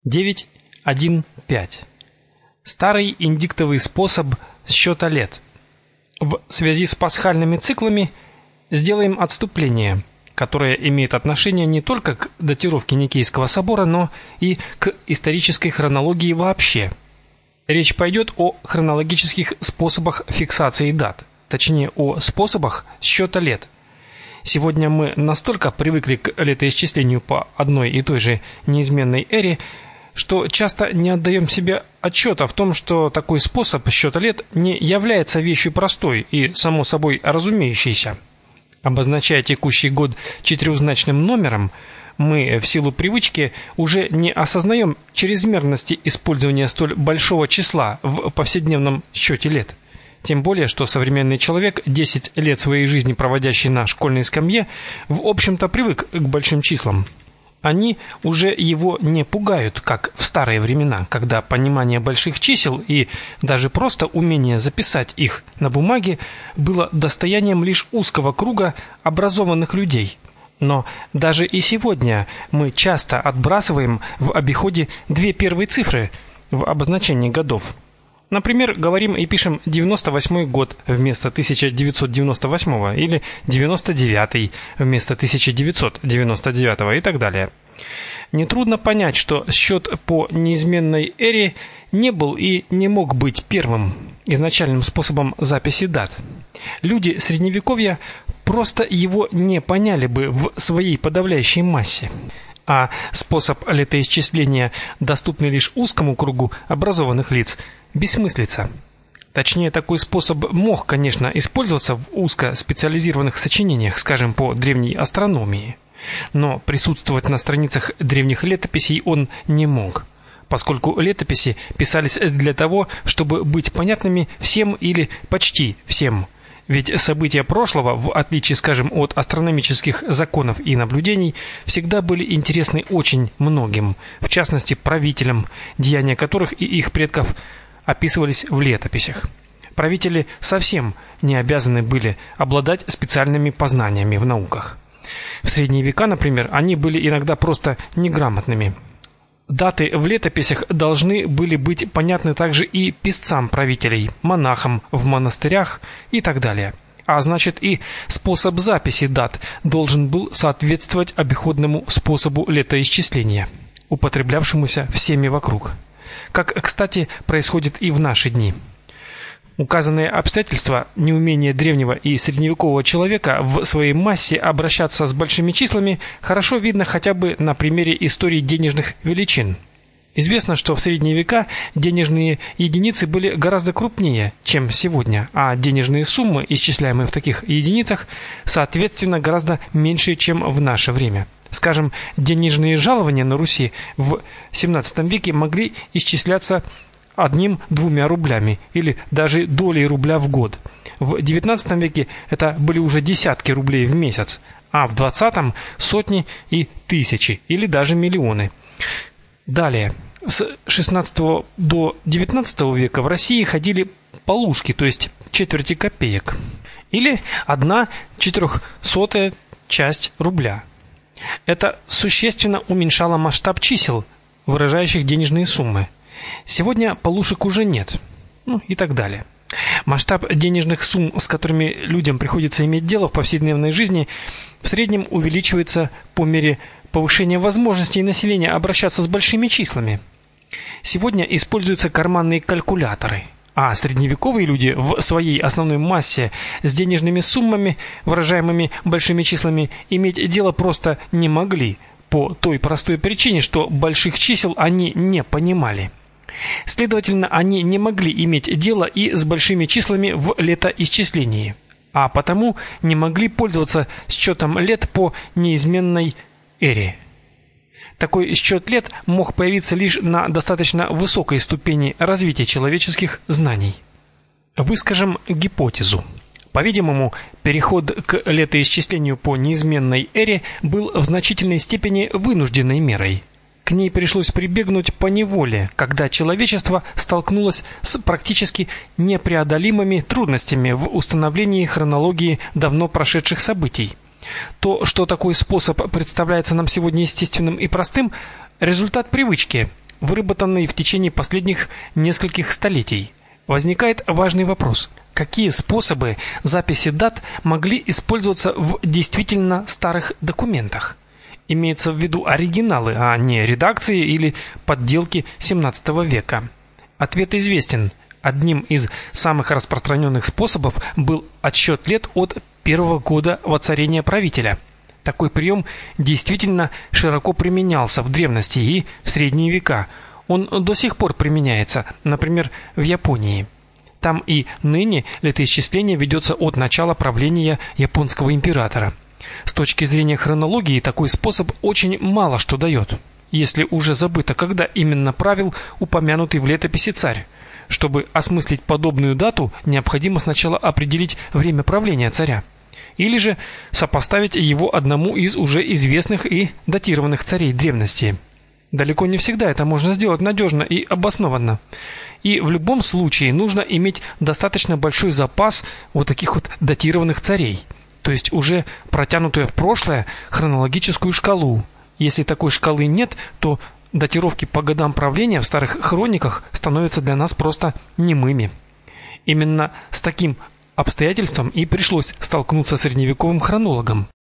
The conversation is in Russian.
9.1.5. Старый индиктовый способ счета лет. В связи с пасхальными циклами сделаем отступление, которое имеет отношение не только к датировке Никейского собора, но и к исторической хронологии вообще. Речь пойдет о хронологических способах фиксации дат, точнее о способах счета лет. Сегодня мы настолько привыкли к летоисчислению по одной и той же неизменной эре, что часто не отдаем себе отчета в том, что такой способ счета лет не является вещью простой и само собой разумеющейся. Обозначая текущий год четырехзначным номером, мы в силу привычки уже не осознаем чрезмерности использования столь большого числа в повседневном счете лет. Тем более, что современный человек, 10 лет своей жизни проводящий на школьной скамье, в общем-то привык к большим числам. Они уже его не пугают, как в старые времена, когда понимание больших чисел и даже просто умение записать их на бумаге было достоянием лишь узкого круга образованных людей. Но даже и сегодня мы часто отбрасываем в обиходе две первые цифры в обозначении годов. Например, говорим и пишем 98 год вместо 1998 или 99 вместо 1999 и так далее. Нетрудно понять, что счет по неизменной эре не был и не мог быть первым изначальным способом записи дат. Люди Средневековья просто его не поняли бы в своей подавляющей массе. А способ летоисчисления, доступный лишь узкому кругу образованных лиц, бессмыслица. Точнее, такой способ мог, конечно, использоваться в узкоспециализированных сочинениях, скажем, по древней астрономии. Но присутствовать на страницах древних летописей он не мог, поскольку летописи писались для того, чтобы быть понятными всем или почти всем. Ведь события прошлого, в отличие, скажем, от астрономических законов и наблюдений, всегда были интересны очень многим, в частности правителям, деяния которых и их предков описывались в летописях. Правители совсем не обязаны были обладать специальными познаниями в науках. В средние века, например, они были иногда просто неграмотными. Даты в летописях должны были быть понятны также и писцам правителей, монахам в монастырях и так далее. А значит, и способ записи дат должен был соответствовать обиходному способу летоисчисления, употреблявшемуся всеми вокруг. Как, кстати, происходит и в наши дни. Указанные обстоятельства, неумение древнего и средневекового человека в своей массе обращаться с большими числами, хорошо видно хотя бы на примере истории денежных величин. Известно, что в средние века денежные единицы были гораздо крупнее, чем сегодня, а денежные суммы, исчисляемые в таких единицах, соответственно, гораздо меньше, чем в наше время. Скажем, денежные жалования на Руси в XVII веке могли исчисляться 1-2 рублями или даже долей рубля в год. В XIX веке это были уже десятки рублей в месяц, а в XX сотни и тысячи или даже миллионы. Далее, с XVI до XIX века в России ходили полушки, то есть четверти копеек, или 1/400 часть рубля. Это существенно уменьшало масштаб чисел, выражающих денежные суммы. Сегодня полушек уже нет, и так далее. Масштаб денежных сумм, с которыми людям приходится иметь дело в повседневной жизни, в среднем увеличивается по мере повышения возможностей населения обращаться с большими числами. Сегодня используются карманные калькуляторы, а средневековые люди в своей основной массе с денежными суммами, выражаемыми большими числами, иметь дело просто не могли, по той простой причине, что больших чисел они не понимали. Следовательно, они не могли иметь дело и с большими числами в летоисчислении, а потому не могли пользоваться счетом лет по неизменной эре. Такой счет лет мог появиться лишь на достаточно высокой ступени развития человеческих знаний. Выскажем гипотезу. По-видимому, переход к летоисчислению по неизменной эре был в значительной степени вынужденной мерой. К ней пришлось прибегнуть поневоле, когда человечество столкнулось с практически непреодолимыми трудностями в установлении хронологии давно прошедших событий. То, что такой способ представляется нам сегодня естественным и простым, результат привычки, выработанный в течение последних нескольких столетий. Возникает важный вопрос: какие способы записи дат могли использоваться в действительно старых документах? Имеется в виду оригиналы, а не редакции или подделки XVII века. Ответ известен. Одним из самых распространенных способов был отсчет лет от первого года воцарения правителя. Такой прием действительно широко применялся в древности и в средние века. Он до сих пор применяется, например, в Японии. Там и ныне летоисчисление ведется от начала правления японского императора. С точки зрения хронологии такой способ очень мало что дает, если уже забыто, когда именно правил упомянутый в летописи царь. Чтобы осмыслить подобную дату, необходимо сначала определить время правления царя, или же сопоставить его одному из уже известных и датированных царей древности. Далеко не всегда это можно сделать надежно и обоснованно. И в любом случае нужно иметь достаточно большой запас вот таких вот датированных царей, то есть уже протянутую в прошлое хронологическую шкалу. Если такой шкалы нет, то датировки по годам правления в старых хрониках становятся для нас просто немыми. Именно с таким обстоятельством и пришлось столкнуться средневековым хронологам.